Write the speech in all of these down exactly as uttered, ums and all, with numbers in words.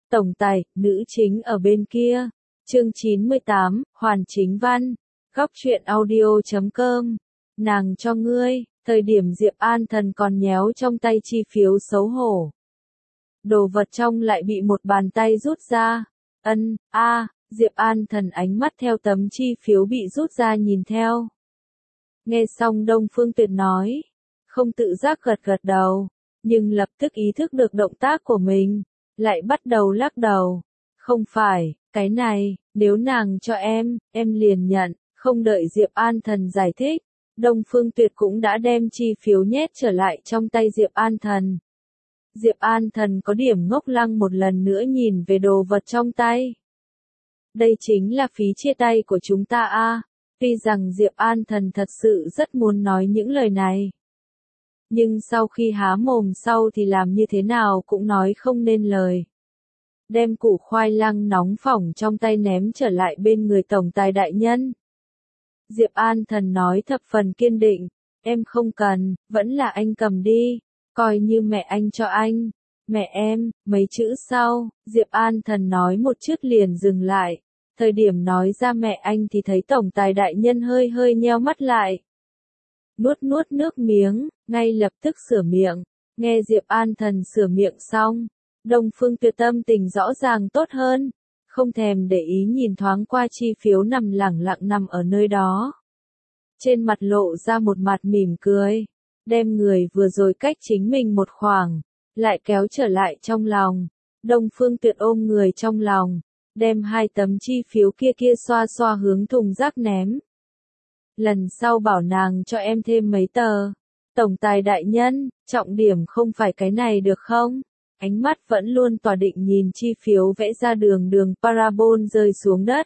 tổng tài, nữ chính ở bên kia. Chương chín mươi tám, Hoàn Chính Văn. Góc truyện audio chấm com. Nàng cho ngươi, thời điểm Diệp An Thần còn nhéo trong tay chi phiếu xấu hổ. Đồ vật trong lại bị một bàn tay rút ra. Ân, a, Diệp An Thần ánh mắt theo tấm chi phiếu bị rút ra nhìn theo. Nghe xong Đông Phương Tuyệt nói, không tự giác gật gật đầu, nhưng lập tức ý thức được động tác của mình, lại bắt đầu lắc đầu. Không phải, cái này, nếu nàng cho em, em liền nhận, không đợi Diệp An Thần giải thích, Đông Phương Tuyệt cũng đã đem chi phiếu nhét trở lại trong tay Diệp An Thần. Diệp An Thần có điểm ngốc lăng một lần nữa nhìn về đồ vật trong tay. Đây chính là phí chia tay của chúng ta a. À. Tuy rằng Diệp An Thần thật sự rất muốn nói những lời này. Nhưng sau khi há mồm sau thì làm như thế nào cũng nói không nên lời. Đem củ khoai lang nóng phỏng trong tay ném trở lại bên người tổng tài đại nhân. Diệp An Thần nói thập phần kiên định, em không cần, vẫn là anh cầm đi, coi như mẹ anh cho anh. Mẹ em, mấy chữ sau, Diệp An Thần nói một chút liền dừng lại. Thời điểm nói ra mẹ anh thì thấy tổng tài đại nhân hơi hơi nheo mắt lại. Nuốt nuốt nước miếng, ngay lập tức sửa miệng. Nghe Diệp An Thần sửa miệng xong, Đông Phương Tuyệt tâm tình rõ ràng tốt hơn. Không thèm để ý nhìn thoáng qua chi phiếu nằm lẳng lặng nằm ở nơi đó. Trên mặt lộ ra một mặt mỉm cười, đem người vừa rồi cách chính mình một khoảng, lại kéo trở lại trong lòng. Đông Phương Tuyệt ôm người trong lòng, đem hai tấm chi phiếu kia kia xoa xoa hướng thùng rác ném. Lần sau bảo nàng cho em thêm mấy tờ. Tổng tài đại nhân, trọng điểm không phải cái này được không? Ánh mắt vẫn luôn tỏa định nhìn chi phiếu vẽ ra đường đường parabol rơi xuống đất.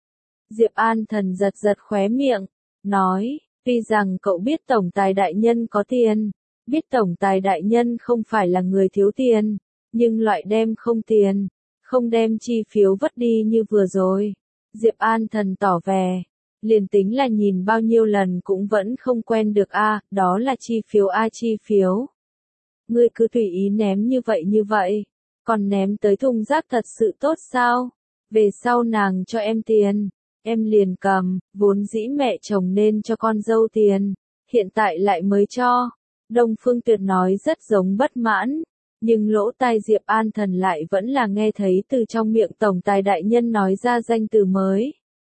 Diệp An Thần giật giật khóe miệng, nói, tuy rằng cậu biết tổng tài đại nhân có tiền, biết tổng tài đại nhân không phải là người thiếu tiền, nhưng loại đem không tiền, không đem chi phiếu vất đi như vừa rồi. Diệp An Thần tỏ vẻ, liền tính là nhìn bao nhiêu lần cũng vẫn không quen được a, à, đó là chi phiếu a à, chi phiếu. Ngươi cứ tùy ý ném như vậy như vậy, còn ném tới thùng rác thật sự tốt sao? Về sau nàng cho em tiền, em liền cầm, vốn dĩ mẹ chồng nên cho con dâu tiền, hiện tại lại mới cho. Đông Phương Tuyệt nói rất giống bất mãn, nhưng lỗ tai Diệp An Thần lại vẫn là nghe thấy từ trong miệng tổng tài đại nhân nói ra danh từ mới.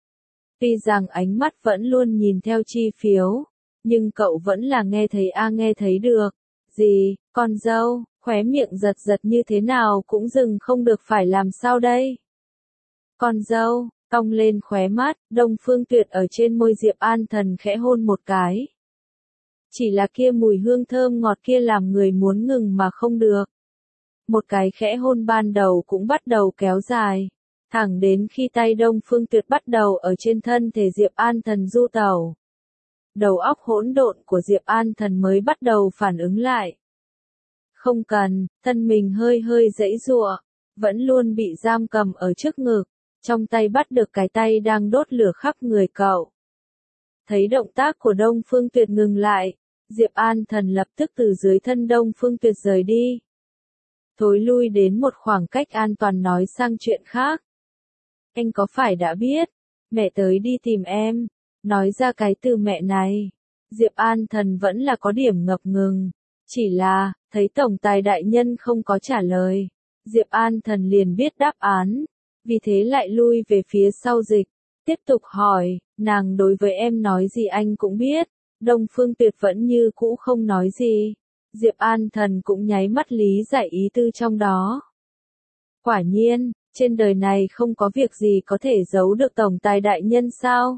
Tuy rằng ánh mắt vẫn luôn nhìn theo chi phiếu, nhưng cậu vẫn là nghe thấy a à, nghe thấy được. Gì, con dâu, khóe miệng giật giật như thế nào cũng dừng không được phải làm sao đây? Con dâu, cong lên khóe mắt, Đông Phương Tuyệt ở trên môi Diệp An Thần khẽ hôn một cái. Chỉ là kia mùi hương thơm ngọt kia làm người muốn ngừng mà không được. Một cái khẽ hôn ban đầu cũng bắt đầu kéo dài, thẳng đến khi tay Đông Phương Tuyệt bắt đầu ở trên thân thể Diệp An Thần du tẩu. Đầu óc hỗn độn của Diệp An Thần mới bắt đầu phản ứng lại. Không cần, thân mình hơi hơi giãy giụa, vẫn luôn bị giam cầm ở trước ngực, trong tay bắt được cái tay đang đốt lửa khắp người cậu. Thấy động tác của Đông Phương Tuyệt ngừng lại, Diệp An Thần lập tức từ dưới thân Đông Phương Tuyệt rời đi. Thối lui đến một khoảng cách an toàn nói sang chuyện khác. Anh có phải đã biết, mẹ tới đi tìm em. Nói ra cái từ mẹ này, Diệp An Thần vẫn là có điểm ngập ngừng, chỉ là, thấy tổng tài đại nhân không có trả lời, Diệp An Thần liền biết đáp án, vì thế lại lui về phía sau dịch, tiếp tục hỏi, nàng đối với em nói gì anh cũng biết, Đông Phương Tuyệt vẫn như cũ không nói gì, Diệp An Thần cũng nháy mắt lý giải ý tư trong đó. Quả nhiên, trên đời này không có việc gì có thể giấu được tổng tài đại nhân sao?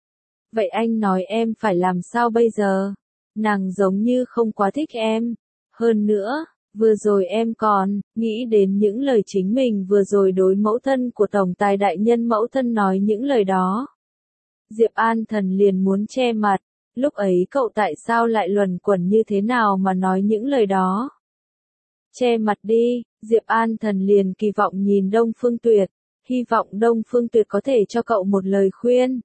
Vậy anh nói em phải làm sao bây giờ? Nàng giống như không quá thích em. Hơn nữa, vừa rồi em còn nghĩ đến những lời chính mình vừa rồi đối mẫu thân của tổng tài đại nhân mẫu thân nói những lời đó. Diệp An Thần liền muốn che mặt, lúc ấy cậu tại sao lại luẩn quẩn như thế nào mà nói những lời đó? Che mặt đi, Diệp An Thần liền kỳ vọng nhìn Đông Phương Tuyệt, hy vọng Đông Phương Tuyệt có thể cho cậu một lời khuyên.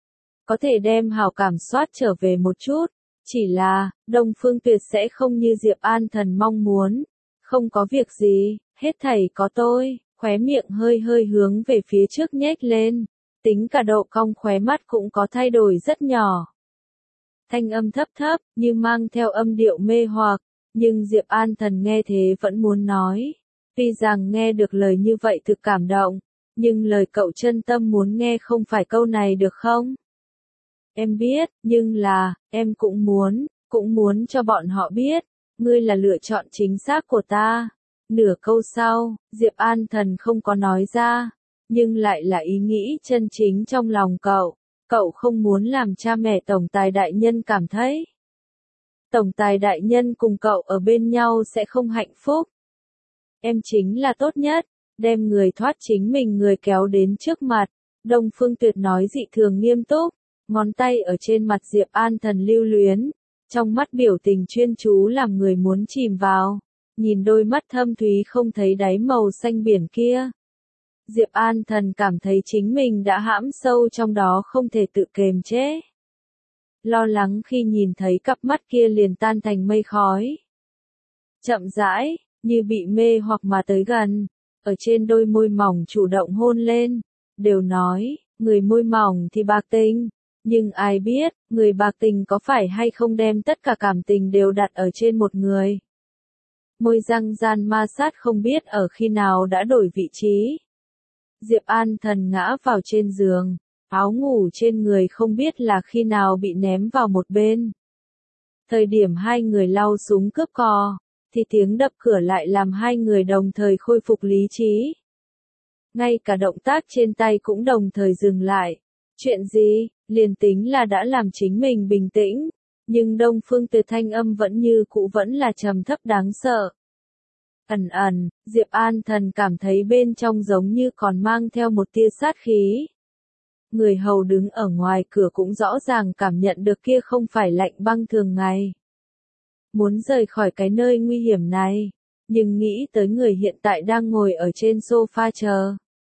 Có thể đem hào cảm soát trở về một chút, chỉ là, Đông Phương Tuyệt sẽ không như Diệp An Thần mong muốn, không có việc gì, hết thảy có tôi, khóe miệng hơi hơi hướng về phía trước nhếch lên, tính cả độ cong khóe mắt cũng có thay đổi rất nhỏ. Thanh âm thấp thấp, như mang theo âm điệu mê hoặc, nhưng Diệp An Thần nghe thế vẫn muốn nói. Tuy rằng nghe được lời như vậy thực cảm động, nhưng lời cậu chân tâm muốn nghe không phải câu này được không? Em biết, nhưng là, em cũng muốn, cũng muốn cho bọn họ biết, ngươi là lựa chọn chính xác của ta. Nửa câu sau, Diệp An Thần không có nói ra, nhưng lại là ý nghĩ chân chính trong lòng cậu. Cậu không muốn làm cha mẹ tổng tài đại nhân cảm thấy tổng tài đại nhân cùng cậu ở bên nhau sẽ không hạnh phúc. Em chính là tốt nhất, đem người thoát chính mình người kéo đến trước mặt. Đông Phương Tuyệt nói dị thường nghiêm túc, ngón tay ở trên mặt Diệp An Thần lưu luyến, trong mắt biểu tình chuyên chú làm người muốn chìm vào, nhìn đôi mắt thâm thúy không thấy đáy màu xanh biển kia. Diệp An Thần cảm thấy chính mình đã hãm sâu trong đó không thể tự kiềm chế. Lo lắng khi nhìn thấy cặp mắt kia liền tan thành mây khói. Chậm rãi, như bị mê hoặc mà tới gần, ở trên đôi môi mỏng chủ động hôn lên, đều nói, người môi mỏng thì bạc tình, nhưng ai biết, người bạc tình có phải hay không đem tất cả cảm tình đều đặt ở trên một người. Môi răng gian ma sát không biết ở khi nào đã đổi vị trí. Diệp An Thần ngã vào trên giường, áo ngủ trên người không biết là khi nào bị ném vào một bên. Thời điểm hai người lau súng cướp cò, thì tiếng đập cửa lại làm hai người đồng thời khôi phục lý trí. Ngay cả động tác trên tay cũng đồng thời dừng lại. Chuyện gì, liền tính là đã làm chính mình bình tĩnh, nhưng Đông Phương Tuyệt thanh âm vẫn như cũ vẫn là trầm thấp đáng sợ. Ẩn ẩn, Diệp An Thần cảm thấy bên trong giống như còn mang theo một tia sát khí. Người hầu đứng ở ngoài cửa cũng rõ ràng cảm nhận được kia không phải lạnh băng thường ngày. Muốn rời khỏi cái nơi nguy hiểm này, nhưng nghĩ tới người hiện tại đang ngồi ở trên sofa chờ.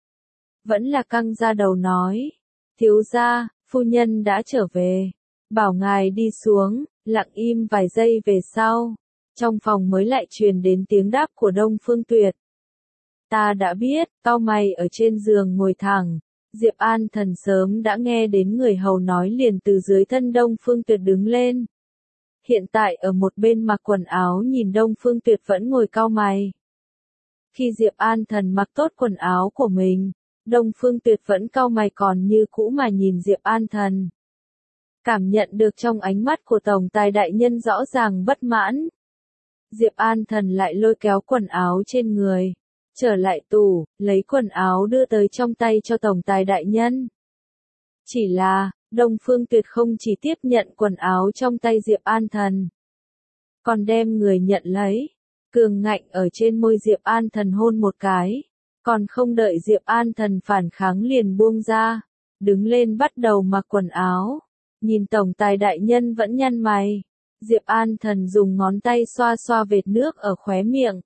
Vẫn là căng ra đầu nói, thiếu gia, phu nhân đã trở về, bảo ngài đi xuống. Lặng im vài giây về sau, trong phòng mới lại truyền đến tiếng đáp của Đông Phương Tuyệt. Ta đã biết, cau mày ở trên giường ngồi thẳng, Diệp An Thần sớm đã nghe đến người hầu nói liền từ dưới thân Đông Phương Tuyệt đứng lên. Hiện tại ở một bên mặc quần áo nhìn Đông Phương Tuyệt vẫn ngồi cau mày. Khi Diệp An Thần mặc tốt quần áo của mình, Đông Phương Tuyệt vẫn cau mày còn như cũ mà nhìn Diệp An Thần. Cảm nhận được trong ánh mắt của tổng tài đại nhân rõ ràng bất mãn. Diệp An Thần lại lôi kéo quần áo trên người, trở lại tủ, lấy quần áo đưa tới trong tay cho tổng tài đại nhân. Chỉ là, Đông Phương Tuyệt không chỉ tiếp nhận quần áo trong tay Diệp An Thần, còn đem người nhận lấy, cường ngạnh ở trên môi Diệp An Thần hôn một cái, còn không đợi Diệp An Thần phản kháng liền buông ra, đứng lên bắt đầu mặc quần áo. Nhìn tổng tài đại nhân vẫn nhăn mày, Diệp An Thần dùng ngón tay xoa xoa vệt nước ở khóe miệng.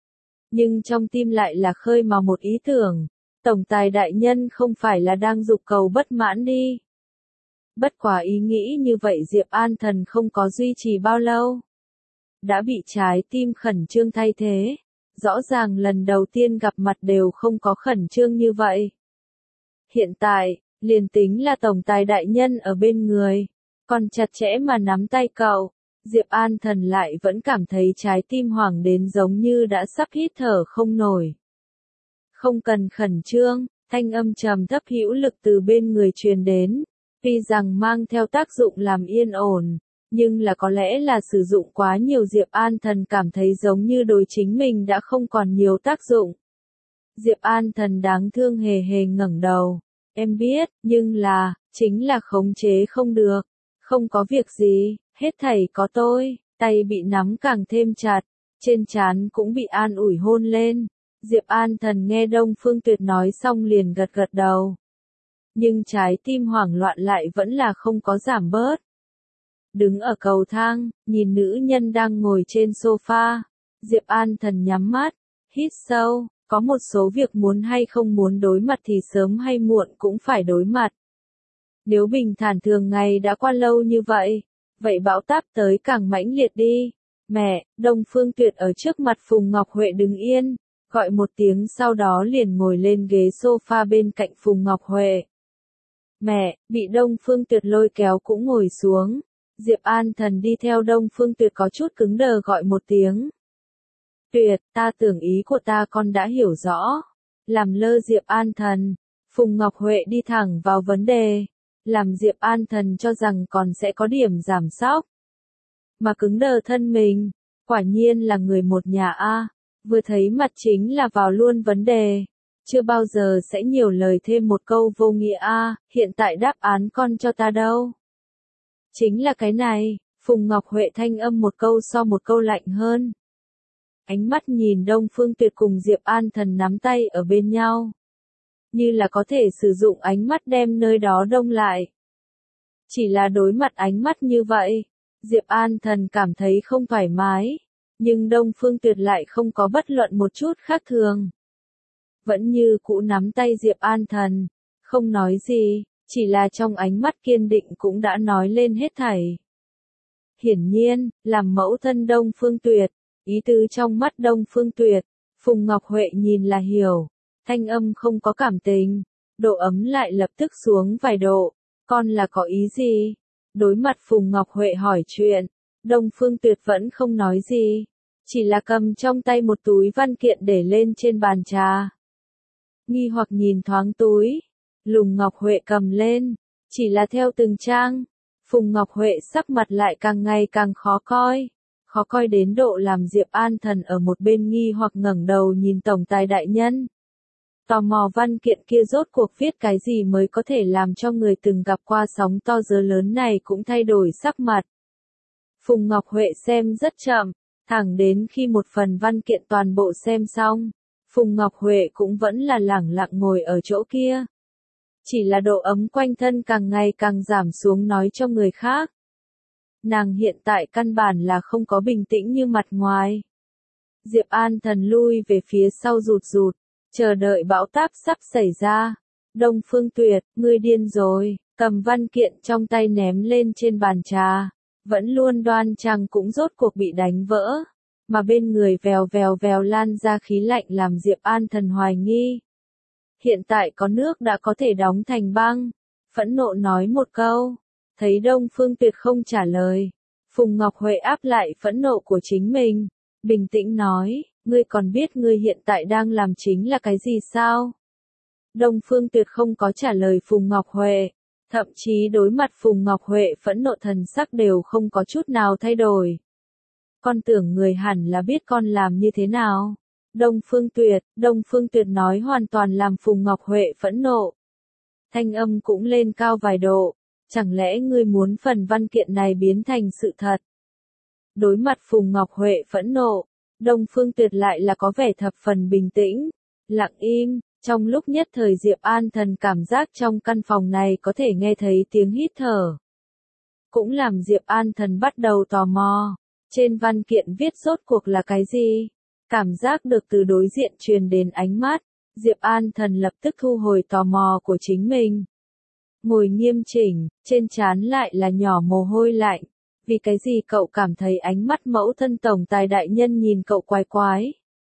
Nhưng trong tim lại là khơi mào một ý tưởng, tổng tài đại nhân không phải là đang giục cầu bất mãn đi. Bất quá ý nghĩ như vậy Diệp An Thần không có duy trì bao lâu. Đã bị trái tim khẩn trương thay thế, rõ ràng lần đầu tiên gặp mặt đều không có khẩn trương như vậy. Hiện tại, liền tính là tổng tài đại nhân ở bên người, còn chặt chẽ mà nắm tay cậu, Diệp An Thần lại vẫn cảm thấy trái tim hoảng đến giống như đã sắp hít thở không nổi. Không cần khẩn trương, thanh âm trầm thấp hữu lực từ bên người truyền đến, tuy rằng mang theo tác dụng làm yên ổn, nhưng là có lẽ là sử dụng quá nhiều Diệp An Thần cảm thấy giống như đối chính mình đã không còn nhiều tác dụng. Diệp An Thần đáng thương hề hề ngẩng đầu. Em biết, nhưng là, chính là khống chế không được. Không có việc gì, hết thảy có tôi, tay bị nắm càng thêm chặt, trên trán cũng bị an ủi hôn lên. Diệp An Thần nghe Đông Phương Tuyệt nói xong liền gật gật đầu. Nhưng trái tim hoảng loạn lại vẫn là không có giảm bớt. Đứng ở cầu thang, nhìn nữ nhân đang ngồi trên sofa, Diệp An Thần nhắm mắt, hít sâu. Có một số việc muốn hay không muốn đối mặt thì sớm hay muộn cũng phải đối mặt. Nếu bình thản thường ngày đã qua lâu như vậy, vậy bão táp tới càng mãnh liệt đi. Mẹ, Đông Phương Tuyệt ở trước mặt Phùng Ngọc Huệ đứng yên, gọi một tiếng sau đó liền ngồi lên ghế sofa bên cạnh Phùng Ngọc Huệ. Mẹ, bị Đông Phương Tuyệt lôi kéo cũng ngồi xuống. Diệp An Thần đi theo Đông Phương Tuyệt có chút cứng đờ gọi một tiếng. Tuyệt, ta tưởng ý của ta con đã hiểu rõ. Làm lơ Diệp An Thần, Phùng Ngọc Huệ đi thẳng vào vấn đề. Làm Diệp An Thần cho rằng còn sẽ có điểm giảm sóc. Mà cứng đờ thân mình, quả nhiên là người một nhà a, vừa thấy mặt chính là vào luôn vấn đề. Chưa bao giờ sẽ nhiều lời thêm một câu vô nghĩa a, hiện tại đáp án con cho ta đâu. Chính là cái này, Phùng Ngọc Huệ thanh âm một câu so một câu lạnh hơn. Ánh mắt nhìn Đông Phương Tuyệt cùng Diệp An Thần nắm tay ở bên nhau. Như là có thể sử dụng ánh mắt đem nơi đó đông lại. Chỉ là đối mặt ánh mắt như vậy, Diệp An Thần cảm thấy không thoải mái, nhưng Đông Phương Tuyệt lại không có bất luận một chút khác thường. Vẫn như cũ nắm tay Diệp An Thần, không nói gì, chỉ là trong ánh mắt kiên định cũng đã nói lên hết thảy. Hiển nhiên, làm mẫu thân Đông Phương Tuyệt, ý tứ trong mắt Đông Phương Tuyệt, Phùng Ngọc Huệ nhìn là hiểu, thanh âm không có cảm tình, độ ấm lại lập tức xuống vài độ, con là có ý gì? Đối mặt Phùng Ngọc Huệ hỏi chuyện, Đông Phương Tuyệt vẫn không nói gì, chỉ là cầm trong tay một túi văn kiện để lên trên bàn trà. Nghi hoặc nhìn thoáng túi, Lùng Ngọc Huệ cầm lên, chỉ là theo từng trang, Phùng Ngọc Huệ sắc mặt lại càng ngày càng khó coi, khó coi đến độ làm Diệp An Thần ở một bên nghi hoặc ngẩng đầu nhìn tổng tài đại nhân. Tò mò văn kiện kia rốt cuộc viết cái gì mới có thể làm cho người từng gặp qua sóng to gió lớn này cũng thay đổi sắc mặt. Phùng Ngọc Huệ xem rất chậm, thẳng đến khi một phần văn kiện toàn bộ xem xong, Phùng Ngọc Huệ cũng vẫn là lẳng lặng ngồi ở chỗ kia. Chỉ là độ ấm quanh thân càng ngày càng giảm xuống nói cho người khác. Nàng hiện tại căn bản là không có bình tĩnh như mặt ngoài. Diệp An Thần lui về phía sau rụt rụt, chờ đợi bão táp sắp xảy ra. Đông Phương Tuyệt, ngươi điên rồi, cầm văn kiện trong tay ném lên trên bàn trà, vẫn luôn đoan trang cũng rốt cuộc bị đánh vỡ, mà bên người vèo vèo vèo lan ra khí lạnh làm Diệp An Thần hoài nghi. Hiện tại có nước đã có thể đóng thành băng, phẫn nộ nói một câu, thấy Đông Phương Tuyệt không trả lời, Phùng Ngọc Huệ áp lại phẫn nộ của chính mình, bình tĩnh nói, ngươi còn biết ngươi hiện tại đang làm chính là cái gì sao? Đông Phương Tuyệt không có trả lời Phùng Ngọc Huệ, thậm chí đối mặt Phùng Ngọc Huệ phẫn nộ thần sắc đều không có chút nào thay đổi. Con tưởng người hẳn là biết con làm như thế nào. Đông Phương Tuyệt, Đông Phương Tuyệt nói hoàn toàn làm Phùng Ngọc Huệ phẫn nộ. Thanh âm cũng lên cao vài độ, chẳng lẽ ngươi muốn phần văn kiện này biến thành sự thật? Đối mặt Phùng Ngọc Huệ phẫn nộ, Đông Phương Tuyệt lại là có vẻ thập phần bình tĩnh, lặng im, trong lúc nhất thời Diệp An Thần cảm giác trong căn phòng này có thể nghe thấy tiếng hít thở. Cũng làm Diệp An Thần bắt đầu tò mò, trên văn kiện viết rốt cuộc là cái gì? Cảm giác được từ đối diện truyền đến ánh mắt, Diệp An Thần lập tức thu hồi tò mò của chính mình. Ngồi nghiêm chỉnh, trên trán lại là nhỏ mồ hôi lạnh, vì cái gì cậu cảm thấy ánh mắt mẫu thân tổng tài đại nhân nhìn cậu quái quái?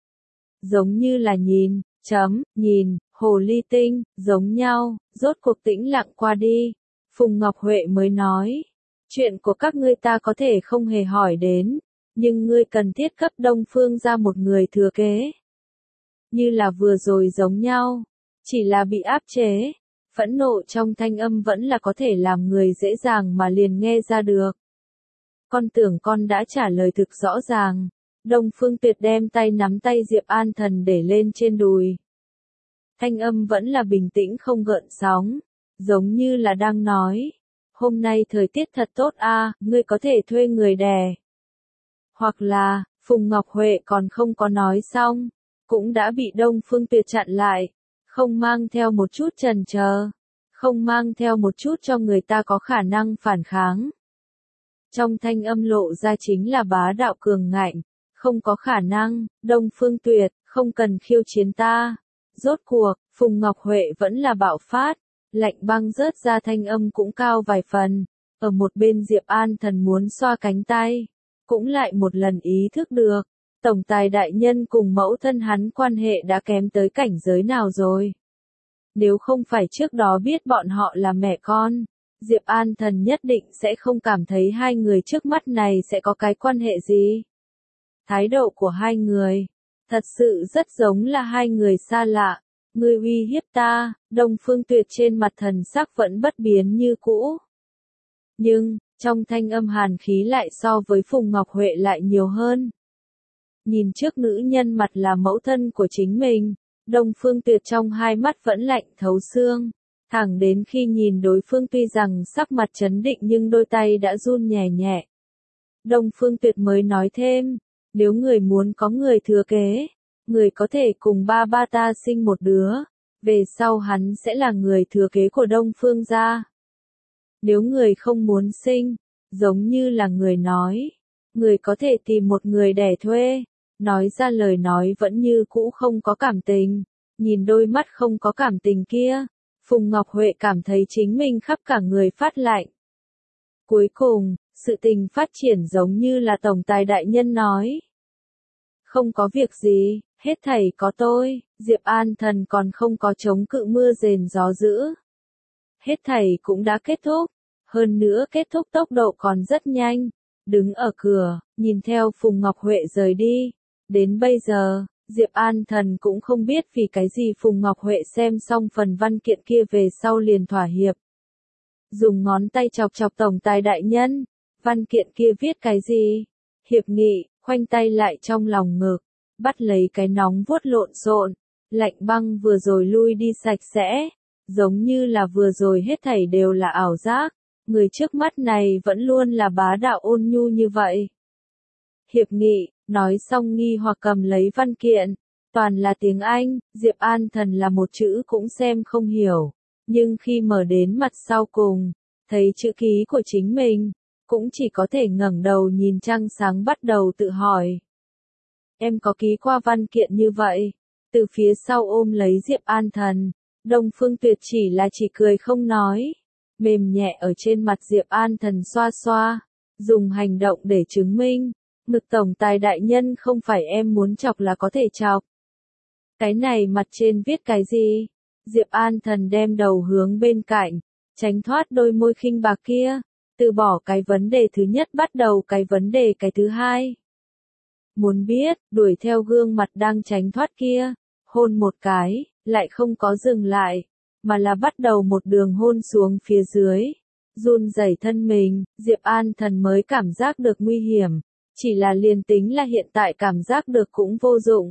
Giống như là nhìn, chấm, nhìn, hồ ly tinh, giống nhau, rốt cuộc tĩnh lặng qua đi. Phùng Ngọc Huệ mới nói, chuyện của các ngươi ta có thể không hề hỏi đến, nhưng ngươi cần thiết cấp Đông Phương ra một người thừa kế. Như là vừa rồi giống nhau, chỉ là bị áp chế, phẫn nộ trong thanh âm vẫn là có thể làm người dễ dàng mà liền nghe ra được. Con tưởng con đã trả lời thực rõ ràng. Đông Phương Tuyệt đem tay nắm tay Diệp An Thần để lên trên đùi. Thanh âm vẫn là bình tĩnh không gợn sóng, giống như là đang nói, hôm nay thời tiết thật tốt a, ngươi có thể thuê người đè. Hoặc là, Phùng Ngọc Huệ còn không có nói xong, cũng đã bị Đông Phương Tuyệt chặn lại, không mang theo một chút chần chờ, không mang theo một chút cho người ta có khả năng phản kháng. Trong thanh âm lộ ra chính là bá đạo cường ngạnh, không có khả năng, Đông Phương Tuyệt, không cần khiêu chiến ta. Rốt cuộc, Phùng Ngọc Huệ vẫn là bạo phát, lạnh băng rớt ra thanh âm cũng cao vài phần, ở một bên Diệp An Thần muốn xoa cánh tay, cũng lại một lần ý thức được, Tổng tài đại nhân cùng mẫu thân hắn quan hệ đã kém tới cảnh giới nào rồi? Nếu không phải trước đó biết bọn họ là mẹ con, Diệp An Thần nhất định sẽ không cảm thấy hai người trước mắt này sẽ có cái quan hệ gì. Thái độ của hai người, thật sự rất giống là hai người xa lạ. Ngươi uy hiếp ta, Đông Phương Tuyệt trên mặt thần sắc vẫn bất biến như cũ. Nhưng, trong thanh âm hàn khí lại so với Phùng Ngọc Huệ lại nhiều hơn. Nhìn trước nữ nhân mặt là mẫu thân của chính mình, Đông Phương Tuyệt trong hai mắt vẫn lạnh thấu xương. Thẳng đến khi nhìn đối phương tuy rằng sắc mặt trấn định nhưng đôi tay đã run nhẹ nhẹ. Đông Phương Tuyệt mới nói thêm, nếu người muốn có người thừa kế, người có thể cùng ba ba ta sinh một đứa, về sau hắn sẽ là người thừa kế của Đông Phương gia. Nếu người không muốn sinh, giống như là người nói, người có thể tìm một người đẻ thuê. Nói ra lời nói vẫn như cũ không có cảm tình, nhìn đôi mắt không có cảm tình kia, Phùng Ngọc Huệ cảm thấy chính mình khắp cả người phát lạnh. Cuối cùng, sự tình phát triển giống như là tổng tài đại nhân nói. Không có việc gì, hết thảy có tôi, Diệp An Thần còn không có chống cự mưa rền gió dữ. Hết thảy cũng đã kết thúc, hơn nữa kết thúc tốc độ còn rất nhanh, đứng ở cửa, nhìn theo Phùng Ngọc Huệ rời đi. Đến bây giờ, Diệp An Thần cũng không biết vì cái gì Phùng Ngọc Huệ xem xong phần văn kiện kia về sau liền thỏa hiệp. Dùng ngón tay chọc chọc tổng tài đại nhân, văn kiện kia viết cái gì? Hiệp nghị, khoanh tay lại trong lòng ngực, bắt lấy cái nóng vuốt lộn xộn, lạnh băng vừa rồi lui đi sạch sẽ, giống như là vừa rồi hết thảy đều là ảo giác, người trước mắt này vẫn luôn là bá đạo ôn nhu như vậy. Hiệp nghị, nói xong nghi hoặc cầm lấy văn kiện, toàn là tiếng Anh, Diệp An Thần là một chữ cũng xem không hiểu, nhưng khi mở đến mặt sau cùng, thấy chữ ký của chính mình, cũng chỉ có thể ngẩng đầu nhìn trăng sáng bắt đầu tự hỏi. Em có ký qua văn kiện như vậy? Từ phía sau ôm lấy Diệp An Thần, Đông Phương Tuyệt chỉ là chỉ cười không nói, mềm nhẹ ở trên mặt Diệp An Thần xoa xoa, dùng hành động để chứng minh. Ngực tổng tài đại nhân không phải em muốn chọc là có thể chọc. Cái này mặt trên viết cái gì? Diệp An Thần đem đầu hướng bên cạnh, tránh thoát đôi môi khinh bạc kia, từ bỏ cái vấn đề thứ nhất bắt đầu cái vấn đề cái thứ hai. Muốn biết, đuổi theo gương mặt đang tránh thoát kia, hôn một cái, lại không có dừng lại, mà là bắt đầu một đường hôn xuống phía dưới. Run rẩy thân mình, Diệp An Thần mới cảm giác được nguy hiểm. Chỉ là liền tính là hiện tại cảm giác được cũng vô dụng.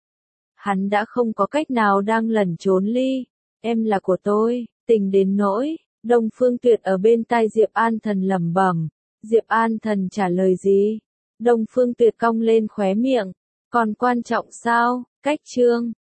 Hắn đã không có cách nào đang lẩn trốn ly. Em là của tôi, tình đến nỗi. Đông Phương Tuyệt ở bên tai Diệp An Thần lẩm bẩm. Diệp An Thần trả lời gì? Đông Phương Tuyệt cong lên khóe miệng. Còn quan trọng sao? Cách chương.